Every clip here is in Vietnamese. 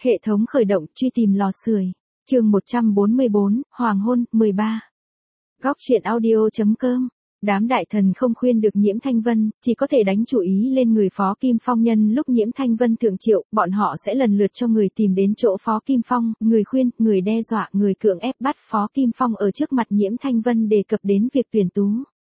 Hệ thống khởi động, truy tìm lò sưởi. Chương 144, Hoàng hôn, 13. Góc truyện audio.com. Đám đại thần không khuyên được Nhiễm Thanh Vân, chỉ có thể đánh chủ ý lên người Phó Kim Phong. Nhân lúc Nhiễm Thanh Vân thượng triệu, bọn họ sẽ lần lượt cho người tìm đến chỗ Phó Kim Phong, người khuyên, người đe dọa, người cưỡng ép bắt Phó Kim Phong ở trước mặt Nhiễm Thanh Vân đề cập đến việc tuyển tú.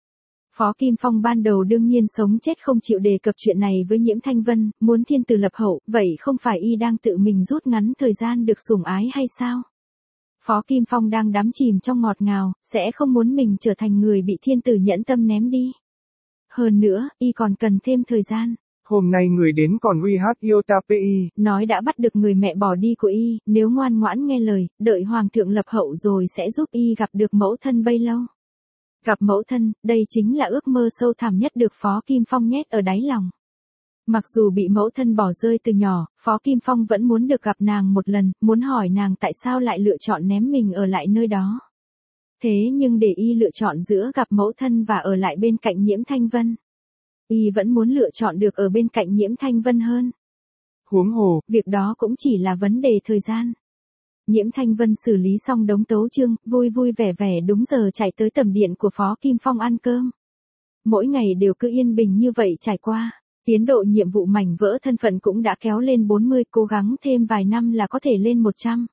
Phó Kim Phong ban đầu đương nhiên sống chết không chịu đề cập chuyện này với Nhiễm Thanh Vân, muốn thiên tử lập hậu, vậy không phải y đang tự mình rút ngắn thời gian được sủng ái hay sao? Phó Kim Phong đang đắm chìm trong ngọt ngào, sẽ không muốn mình trở thành người bị thiên tử nhẫn tâm ném đi. Hơn nữa, y còn cần thêm thời gian. Hôm nay người đến còn uy hát yêu ta pi. Nói đã bắt được người mẹ bỏ đi của y, nếu ngoan ngoãn nghe lời, đợi hoàng thượng lập hậu rồi sẽ giúp y gặp được mẫu thân bấy lâu. Gặp mẫu thân, đây chính là ước mơ sâu thẳm nhất được Phó Kim Phong nhét ở đáy lòng. Mặc dù bị mẫu thân bỏ rơi từ nhỏ, Phó Kim Phong vẫn muốn được gặp nàng một lần, muốn hỏi nàng tại sao lại lựa chọn ném mình ở lại nơi đó. Thế nhưng để y lựa chọn giữa gặp mẫu thân và ở lại bên cạnh Nhiễm Thanh Vân, y vẫn muốn lựa chọn được ở bên cạnh Nhiễm Thanh Vân hơn. Huống hồ, việc đó cũng chỉ là vấn đề thời gian. Nhiễm Thanh Vân xử lý xong đống tấu chương, vui vui vẻ vẻ đúng giờ chạy tới tầm điện của Phó Kim Phong ăn cơm. Mỗi ngày đều cứ yên bình như vậy trải qua. Tiến độ nhiệm vụ mảnh vỡ thân phận cũng đã kéo lên 40, cố gắng thêm vài năm là có thể lên 100.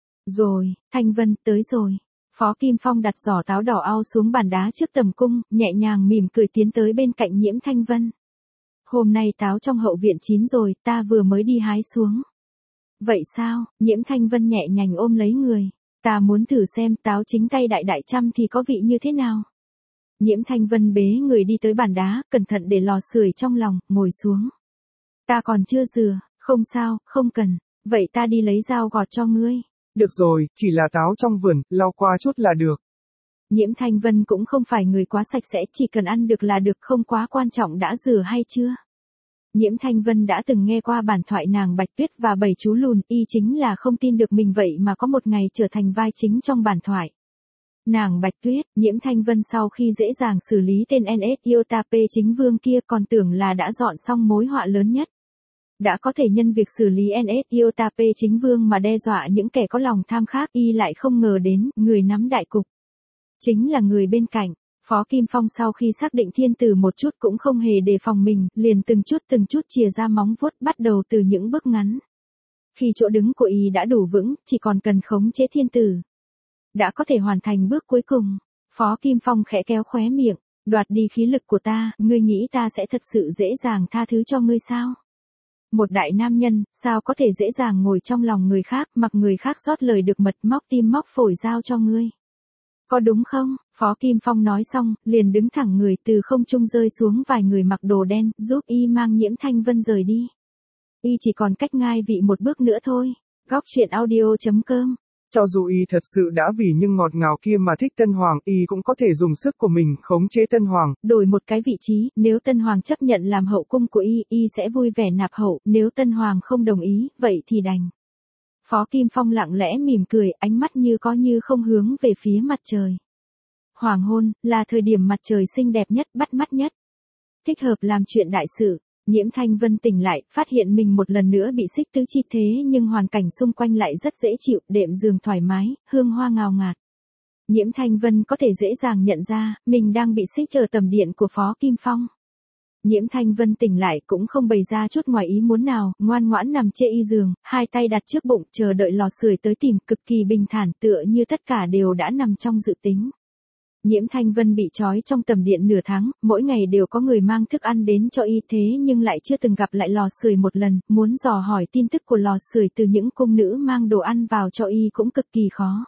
Rồi, Thanh Vân, tới rồi. Phó Kim Phong đặt giỏ táo đỏ ao xuống bàn đá trước tầm cung, nhẹ nhàng mỉm cười tiến tới bên cạnh Nhiễm Thanh Vân. Hôm nay táo trong hậu viện chín rồi, ta vừa mới đi hái xuống. Vậy sao? Nhiễm Thanh Vân nhẹ nhàng ôm lấy người. Ta muốn thử xem táo chính tay đại đại trăm thì có vị như thế nào. Nhiễm Thanh Vân bế người đi tới bàn đá, cẩn thận để lò sưởi trong lòng, ngồi xuống. Ta còn chưa dừa, không sao, không cần, vậy ta đi lấy dao gọt cho ngươi. Được rồi, chỉ là táo trong vườn, lau qua chút là được. Nhiễm Thanh Vân cũng không phải người quá sạch sẽ, chỉ cần ăn được là được, không quá quan trọng đã rửa hay chưa. Nhiễm Thanh Vân đã từng nghe qua bản thoại nàng Bạch Tuyết và 7 chú lùn, y chính là không tin được mình vậy mà có một ngày trở thành vai chính trong bản thoại. Nàng Bạch Tuyết, Nhiễm Thanh Vân sau khi dễ dàng xử lý tên NS Iotap chính vương kia còn tưởng là đã dọn xong mối họa lớn nhất. Đã có thể nhân việc xử lý NS Iotap chính vương mà đe dọa những kẻ có lòng tham khác, y lại không ngờ đến, người nắm đại cục. Chính là người bên cạnh. Phó Kim Phong sau khi xác định thiên tử một chút cũng không hề đề phòng mình, liền từng chút chìa ra móng vuốt, bắt đầu từ những bước ngắn. Khi chỗ đứng của y đã đủ vững, chỉ còn cần khống chế thiên tử. Đã có thể hoàn thành bước cuối cùng. Phó Kim Phong khẽ kéo khóe miệng, đoạt đi khí lực của ta, ngươi nghĩ ta sẽ thật sự dễ dàng tha thứ cho ngươi sao? Một đại nam nhân, sao có thể dễ dàng ngồi trong lòng người khác, mặc người khác rót lời được mật, móc tim móc phổi giao cho ngươi? Có đúng không? Phó Kim Phong nói xong, liền đứng thẳng người, từ không trung rơi xuống vài người mặc đồ đen, giúp y mang Nhiễm Thanh Vân rời đi. Y chỉ còn cách ngai vị một bước nữa thôi. Góc truyện audio.com. Cho dù y thật sự đã vì những ngọt ngào kia mà thích Tân Hoàng, y cũng có thể dùng sức của mình khống chế Tân Hoàng. Đổi một cái vị trí, nếu Tân Hoàng chấp nhận làm hậu cung của y sẽ vui vẻ nạp hậu, nếu Tân Hoàng không đồng ý, vậy thì đành. Phó Kim Phong lặng lẽ mỉm cười, ánh mắt như có như không hướng về phía mặt trời. Hoàng hôn, là thời điểm mặt trời xinh đẹp nhất, bắt mắt nhất. Thích hợp làm chuyện đại sự. Nhiễm Thanh Vân tỉnh lại, phát hiện mình một lần nữa bị xích tứ chi thế nhưng hoàn cảnh xung quanh lại rất dễ chịu, đệm giường thoải mái, hương hoa ngào ngạt. Nhiễm Thanh Vân có thể dễ dàng nhận ra, mình đang bị xích ở tầm điện của Phó Kim Phong. Nhiễm Thanh Vân tỉnh lại cũng không bày ra chút ngoài ý muốn nào, ngoan ngoãn nằm trên y giường, hai tay đặt trước bụng, chờ đợi lò sưởi tới tìm, cực kỳ bình thản, tựa như tất cả đều đã nằm trong dự tính. Nhiễm Thanh Vân bị trói trong tầm điện nửa tháng, mỗi ngày đều có người mang thức ăn đến cho y, thế nhưng lại chưa từng gặp lại lò sưởi một lần, muốn dò hỏi tin tức của lò sưởi từ những cung nữ mang đồ ăn vào cho y cũng cực kỳ khó.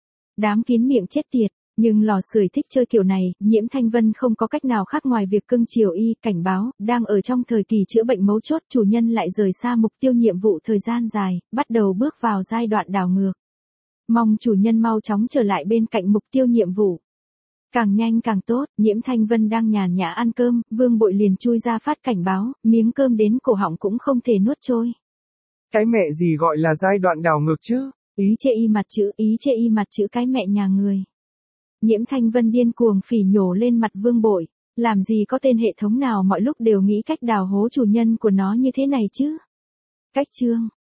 Đám kín miệng chết tiệt, nhưng lò sưởi thích chơi kiểu này, Nhiễm Thanh Vân không có cách nào khác ngoài việc cưng chiều y, cảnh báo, đang ở trong thời kỳ chữa bệnh mấu chốt, chủ nhân lại rời xa mục tiêu nhiệm vụ thời gian dài, bắt đầu bước vào giai đoạn đảo ngược. Mong chủ nhân mau chóng trở lại bên cạnh mục tiêu nhiệm vụ. Càng nhanh càng tốt. Nhiễm Thanh Vân đang nhàn nhã ăn cơm, Vương Bội liền chui ra phát cảnh báo, miếng cơm đến cổ họng cũng không thể nuốt trôi. Cái mẹ gì gọi là giai đoạn đảo ngược chứ? Ý chê y mặt chữ cái mẹ nhà người. Nhiễm Thanh Vân điên cuồng phỉ nhổ lên mặt Vương Bội, làm gì có tên hệ thống nào mọi lúc đều nghĩ cách đào hố chủ nhân của nó như thế này chứ? Cách chương